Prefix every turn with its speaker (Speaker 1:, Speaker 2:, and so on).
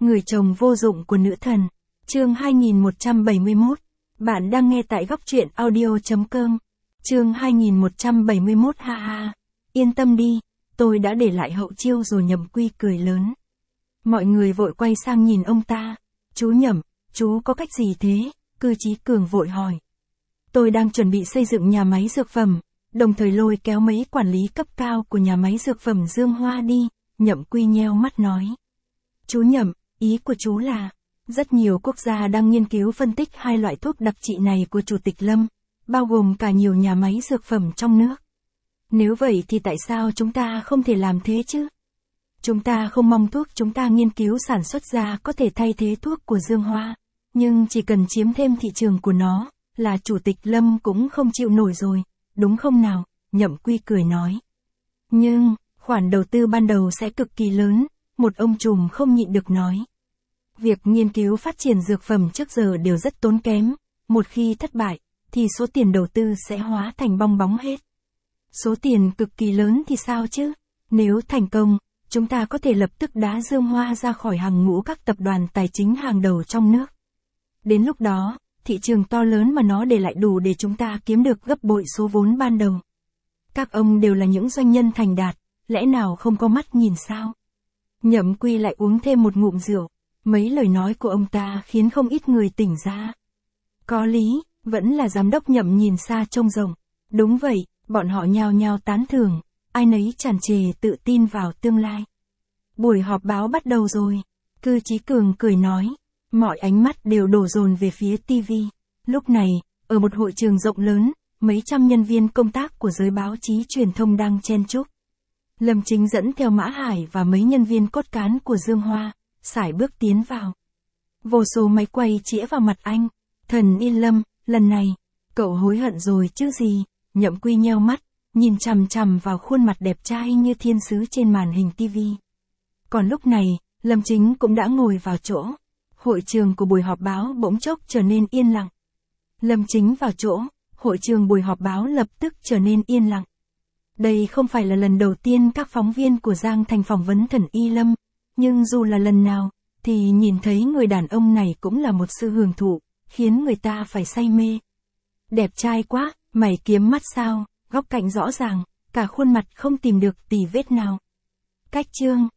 Speaker 1: Người chồng vô dụng của nữ thần. Chương 2171. Bạn đang nghe tại góc truyện audio.com. Chương 2171 ha ha. Yên tâm đi, tôi đã để lại hậu chiêu rồi. Nhậm Quy cười lớn. Mọi người vội quay sang nhìn ông ta. Chú Nhậm, chú có cách gì thế? Cư Chí Cường vội hỏi. Tôi đang chuẩn bị xây dựng nhà máy dược phẩm, đồng thời lôi kéo mấy quản lý cấp cao của nhà máy dược phẩm Dương Hoa đi. Nhậm Quy nheo mắt nói. Chú Nhậm, ý của chú là, rất nhiều quốc gia đang nghiên cứu phân tích hai loại thuốc đặc trị này của Chủ tịch Lâm, bao gồm cả nhiều nhà máy dược phẩm trong nước. Nếu vậy thì tại sao chúng ta không thể làm thế chứ? Chúng ta không mong thuốc chúng ta nghiên cứu sản xuất ra có thể thay thế thuốc của Dương Hoa, nhưng chỉ cần chiếm thêm thị trường của nó, là Chủ tịch Lâm cũng không chịu nổi rồi, đúng không nào? Nhậm Quy cười nói. Nhưng, khoản đầu tư ban đầu sẽ cực kỳ lớn, một ông trùm không nhịn được nói. Việc nghiên cứu phát triển dược phẩm trước giờ đều rất tốn kém, một khi thất bại, thì số tiền đầu tư sẽ hóa thành bong bóng hết. Số tiền cực kỳ lớn thì sao chứ? Nếu thành công, chúng ta có thể lập tức đá Dương Hoa ra khỏi hàng ngũ các tập đoàn tài chính hàng đầu trong nước. Đến lúc đó, thị trường to lớn mà nó để lại đủ để chúng ta kiếm được gấp bội số vốn ban đầu. Các ông đều là những doanh nhân thành đạt, lẽ nào không có mắt nhìn sao? Nhậm Quy lại uống thêm một ngụm rượu, mấy lời nói của ông ta khiến không ít người tỉnh ra. Có lý, vẫn là giám đốc Nhậm nhìn xa trông rộng. Đúng vậy, bọn họ nhao nhao tán thưởng, ai nấy tràn trề tự tin vào tương lai. Buổi họp báo bắt đầu rồi, Cư Chí Cường cười nói, mọi ánh mắt đều đổ dồn về phía TV. Lúc này, ở một hội trường rộng lớn, mấy trăm nhân viên công tác của giới báo chí truyền thông đang chen chúc. Lâm Chính dẫn theo Mã Hải và mấy nhân viên cốt cán của Dương Hoa, sải bước tiến vào. Vô số máy quay chĩa vào mặt anh. Thần yên Lâm, lần này, cậu hối hận rồi chứ gì? Nhậm Quy nheo mắt, nhìn chằm chằm vào khuôn mặt đẹp trai như thiên sứ trên màn hình TV. Còn lúc này, Lâm Chính cũng đã ngồi vào chỗ. Hội trường của buổi họp báo bỗng chốc trở nên yên lặng. Lâm Chính vào chỗ, hội trường buổi họp báo lập tức trở nên yên lặng. Đây không phải là lần đầu tiên các phóng viên của Giang Thành phỏng vấn Thần Y Lâm, nhưng dù là lần nào, thì nhìn thấy người đàn ông này cũng là một sự hưởng thụ, khiến người ta phải say mê. Đẹp trai quá, mày kiếm mắt sao, góc cạnh rõ ràng, cả khuôn mặt không tìm được tì vết nào. Cách chương,